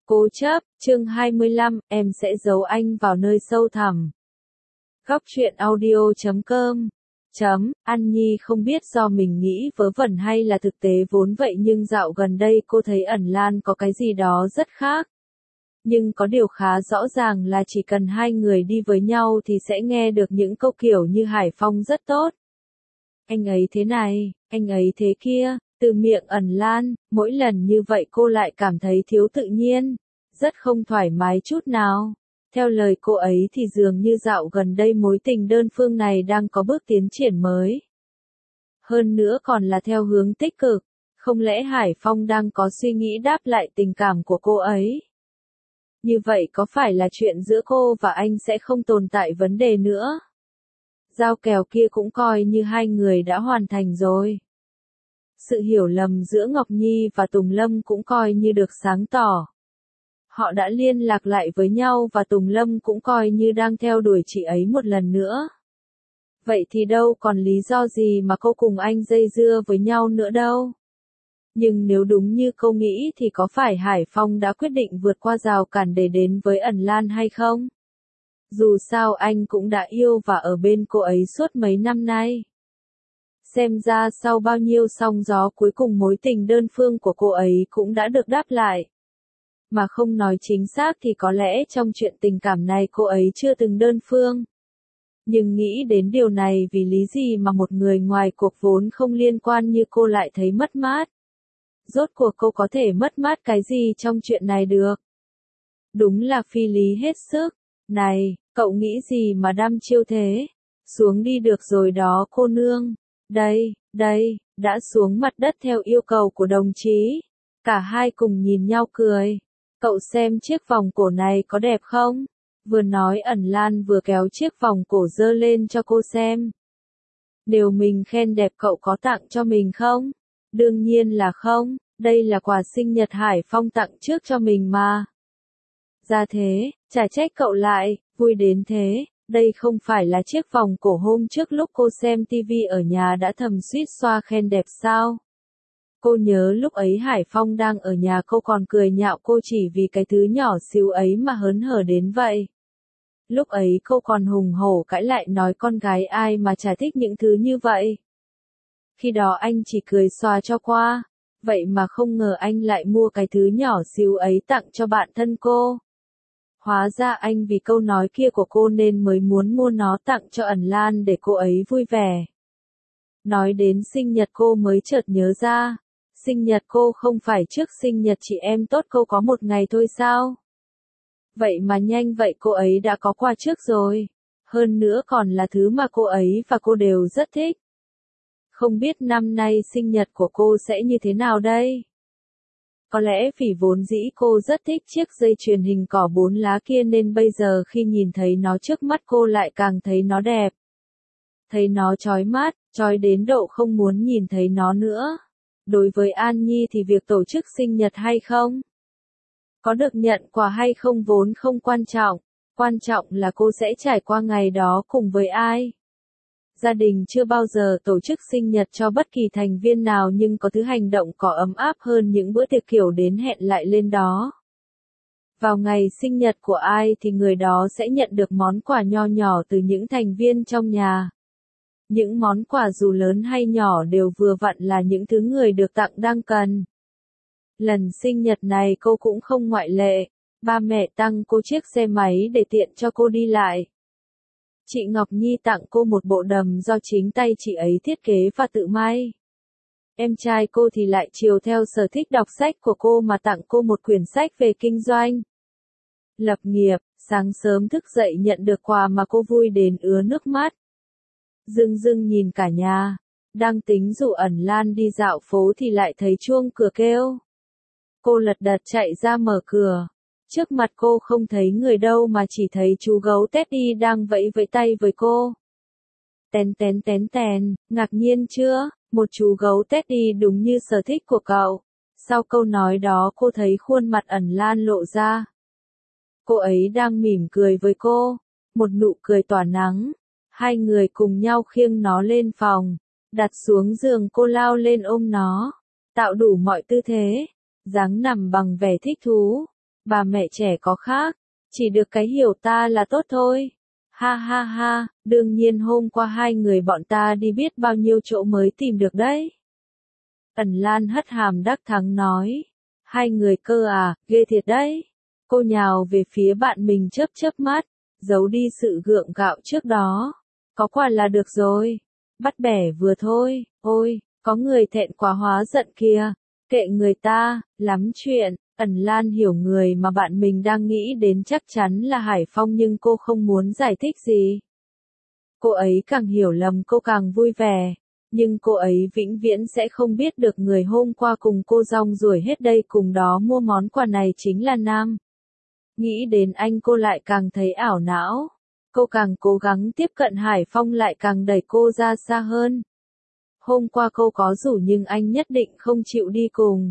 Cố chấp, chương 25, em sẽ giấu anh vào nơi sâu thẳm. Góc truyện audio.com An Nhi không biết do mình nghĩ vớ vẩn hay là thực tế vốn vậy, nhưng dạo gần đây cô thấy ẩn Lan có cái gì đó rất khác. Nhưng có điều khá rõ ràng là chỉ cần hai người đi với nhau thì sẽ nghe được những câu kiểu như Hải Phong rất tốt. Anh ấy thế này, anh ấy thế kia, từ miệng ẩn Lan, mỗi lần như vậy cô lại cảm thấy thiếu tự nhiên, rất không thoải mái chút nào. Theo lời cô ấy thì dường như dạo gần đây mối tình đơn phương này đang có bước tiến triển mới. Hơn nữa còn là theo hướng tích cực, không lẽ Hải Phong đang có suy nghĩ đáp lại tình cảm của cô ấy? Như vậy có phải là chuyện giữa cô và anh sẽ không tồn tại vấn đề nữa? Giao kèo kia cũng coi như hai người đã hoàn thành rồi. Sự hiểu lầm giữa Ngọc Nhi và Tùng Lâm cũng coi như được sáng tỏ. Họ đã liên lạc lại với nhau và Tùng Lâm cũng coi như đang theo đuổi chị ấy một lần nữa. Vậy thì đâu còn lý do gì mà cô cùng anh dây dưa với nhau nữa đâu. Nhưng nếu đúng như cô nghĩ thì có phải Hải Phong đã quyết định vượt qua rào cản để đến với ẩn Lan hay không? Dù sao anh cũng đã yêu và ở bên cô ấy suốt mấy năm nay. Xem ra sau bao nhiêu sóng gió cuối cùng mối tình đơn phương của cô ấy cũng đã được đáp lại. Mà không nói chính xác thì có lẽ trong chuyện tình cảm này cô ấy chưa từng đơn phương. Nhưng nghĩ đến điều này, vì lý gì mà một người ngoài cuộc vốn không liên quan như cô lại thấy mất mát? Rốt cuộc cô có thể mất mát cái gì trong chuyện này được? Đúng là phi lý hết sức. Này, cậu nghĩ gì mà đăm chiêu thế? Xuống đi được rồi đó cô nương. Đây, đã xuống mặt đất theo yêu cầu của đồng chí. Cả hai cùng nhìn nhau cười. Cậu xem chiếc vòng cổ này có đẹp không? Vừa nói ẩn Lan vừa kéo chiếc vòng cổ giơ lên cho cô xem. Nếu mình khen đẹp cậu có tặng cho mình không? Đương nhiên là không, đây là quà sinh nhật Hải Phong tặng trước cho mình mà. Ra thế, chả trách cậu lại, vui đến thế. Đây không phải là chiếc vòng cổ hôm trước lúc cô xem tivi ở nhà đã thầm suýt xoa khen đẹp sao? Cô nhớ lúc ấy Hải Phong đang ở nhà cô còn cười nhạo cô chỉ vì cái thứ nhỏ xíu ấy mà hớn hở đến vậy. Lúc ấy cô còn hùng hổ cãi lại nói con gái ai mà chả thích những thứ như vậy. Khi đó anh chỉ cười xòa cho qua, vậy mà không ngờ anh lại mua cái thứ nhỏ xíu ấy tặng cho bạn thân cô. Hóa ra anh vì câu nói kia của cô nên mới muốn mua nó tặng cho ẩn Lan để cô ấy vui vẻ. Nói đến sinh nhật cô mới chợt nhớ ra, sinh nhật cô không phải trước sinh nhật chị em tốt cô có một ngày thôi sao? Vậy mà nhanh vậy cô ấy đã có quà trước rồi. Hơn nữa còn là thứ mà cô ấy và cô đều rất thích. Không biết năm nay sinh nhật của cô sẽ như thế nào đây? Có lẽ vì vốn dĩ cô rất thích chiếc dây chuyền hình cỏ 4 lá kia nên bây giờ khi nhìn thấy nó trước mắt cô lại càng thấy nó đẹp. Thấy nó chói mắt, chói đến độ không muốn nhìn thấy nó nữa. Đối với An Nhi thì việc tổ chức sinh nhật hay không, có được nhận quà hay không vốn không quan trọng là cô sẽ trải qua ngày đó cùng với ai. Gia đình chưa bao giờ tổ chức sinh nhật cho bất kỳ thành viên nào, nhưng có thứ hành động có ấm áp hơn những bữa tiệc kiểu đến hẹn lại lên đó. Vào ngày sinh nhật của ai thì người đó sẽ nhận được món quà nho nhỏ từ những thành viên trong nhà. Những món quà dù lớn hay nhỏ đều vừa vặn là những thứ người được tặng đang cần. Lần sinh nhật này cô cũng không ngoại lệ, ba mẹ tặng cô chiếc xe máy để tiện cho cô đi lại. Chị Ngọc Nhi tặng cô một bộ đầm do chính tay chị ấy thiết kế và tự may. Em trai cô thì lại chiều theo sở thích đọc sách của cô mà tặng cô một quyển sách về kinh doanh, lập nghiệp. Sáng sớm thức dậy nhận được quà mà cô vui đến ứa nước mắt. Dưng nhìn cả nhà, đang tính dụ ẩn Lan đi dạo phố thì lại thấy chuông cửa kêu. Cô lật đật chạy ra mở cửa. Trước mặt cô không thấy người đâu mà chỉ thấy chú gấu Teddy đang vẫy vẫy tay với cô. Tén, ngạc nhiên chưa? Một chú gấu Teddy đúng như sở thích của cậu. Sau câu nói đó cô thấy khuôn mặt ẩn Lan lộ ra. Cô ấy đang mỉm cười với cô, một nụ cười tỏa nắng. Hai người cùng nhau khiêng nó lên phòng, đặt xuống giường, cô lao lên ôm nó, tạo đủ mọi tư thế, dáng nằm bằng vẻ thích thú. Bà mẹ trẻ có khác, chỉ được cái hiểu ta là tốt thôi. Ha ha ha, đương nhiên hôm qua hai người bọn ta đi biết bao nhiêu chỗ mới tìm được đấy. Ẩn Lan hất hàm đắc thắng nói. Hai người cơ à, ghê thiệt đấy. Cô nhào về phía bạn mình chớp chớp mắt, giấu đi sự gượng gạo trước đó. Có quà là được rồi. Bắt bẻ vừa thôi, ôi, có người thẹn quá hóa giận kìa. Kệ người ta, lắm chuyện. Ẩn Lan hiểu người mà bạn mình đang nghĩ đến chắc chắn là Hải Phong nhưng cô không muốn giải thích gì. Cô ấy càng hiểu lầm cô càng vui vẻ. Nhưng cô ấy vĩnh viễn sẽ không biết được người hôm qua cùng cô rong ruổi hết đây cùng đó mua món quà này chính là Nam. Nghĩ đến anh cô lại càng thấy ảo não. Cô càng cố gắng tiếp cận Hải Phong lại càng đẩy cô ra xa hơn. Hôm qua cô có rủ nhưng anh nhất định không chịu đi cùng.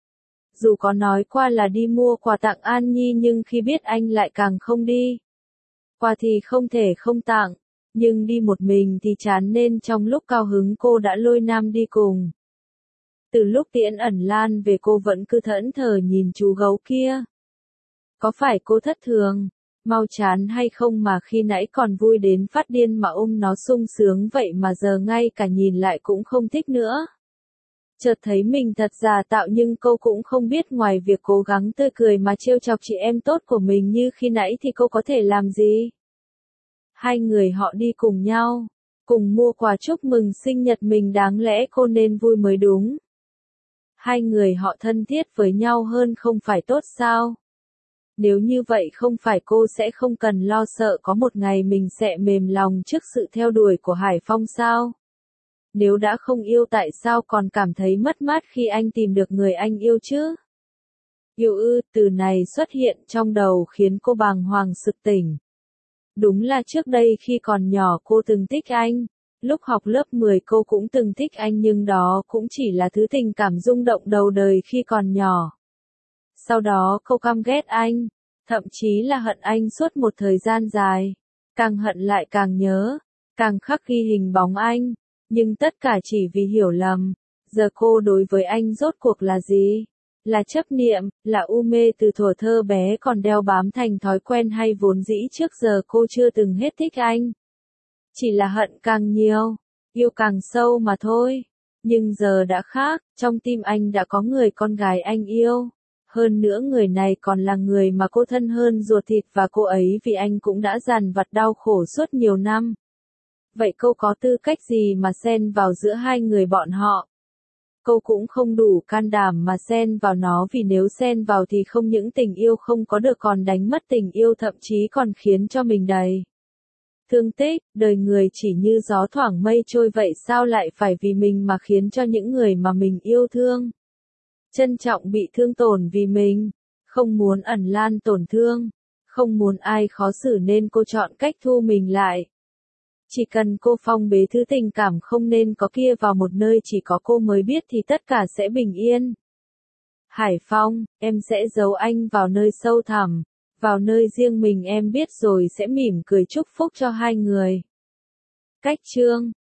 Dù có nói qua là đi mua quà tặng An Nhi nhưng khi biết anh lại càng không đi. Quà thì không thể không tặng, nhưng đi một mình thì chán nên trong lúc cao hứng cô đã lôi Nam đi cùng. Từ lúc tiễn Ẩn Lan về cô vẫn cứ thẫn thờ nhìn chú gấu kia. Có phải cô thất thường, mau chán hay không mà khi nãy còn vui đến phát điên mà ôm nó sung sướng vậy mà giờ ngay cả nhìn lại cũng không thích nữa. Chợt thấy mình thật giả tạo nhưng cô cũng không biết ngoài việc cố gắng tươi cười mà trêu chọc chị em tốt của mình như khi nãy thì cô có thể làm gì. Hai người họ đi cùng nhau, cùng mua quà chúc mừng sinh nhật mình đáng lẽ cô nên vui mới đúng. Hai người họ thân thiết với nhau hơn không phải tốt sao? Nếu như vậy không phải cô sẽ không cần lo sợ có một ngày mình sẽ mềm lòng trước sự theo đuổi của Hải Phong sao? Nếu đã không yêu tại sao còn cảm thấy mất mát khi anh tìm được người anh yêu chứ? Yêu ư, từ này xuất hiện trong đầu khiến cô bàng hoàng sực tỉnh. Đúng là trước đây khi còn nhỏ cô từng thích anh. Lúc học lớp 10 cô cũng từng thích anh nhưng đó cũng chỉ là thứ tình cảm rung động đầu đời khi còn nhỏ. Sau đó cô căm ghét anh, thậm chí là hận anh suốt một thời gian dài. Càng hận lại càng nhớ, càng khắc ghi hình bóng anh. Nhưng tất cả chỉ vì hiểu lầm. Giờ cô đối với anh rốt cuộc là gì? Là chấp niệm, là u mê từ thuở thơ bé còn đeo bám thành thói quen hay vốn dĩ trước giờ cô chưa từng hết thích anh? Chỉ là hận càng nhiều, yêu càng sâu mà thôi. Nhưng giờ đã khác, trong tim anh đã có người con gái anh yêu. Hơn nữa người này còn là người mà cô thân hơn ruột thịt và cô ấy vì anh cũng đã dằn vặt đau khổ suốt nhiều năm. Vậy cô có tư cách gì mà xen vào giữa hai người bọn họ? Cô cũng không đủ can đảm mà xen vào nó vì nếu xen vào thì không những tình yêu không có được còn đánh mất tình yêu thậm chí còn khiến cho mình đầy thương tích, đời người chỉ như gió thoảng mây trôi vậy sao lại phải vì mình mà khiến cho những người mà mình yêu thương trân trọng bị thương tổn vì mình, không muốn Ẩn Lan tổn thương, không muốn ai khó xử nên cô chọn cách thu mình lại. Chỉ cần cô phong bế thứ tình cảm không nên có kia vào một nơi chỉ có cô mới biết thì tất cả sẽ bình yên. Hải Phong, em sẽ giấu anh vào nơi sâu thẳm, vào nơi riêng mình em biết rồi sẽ mỉm cười chúc phúc cho hai người. Cách chương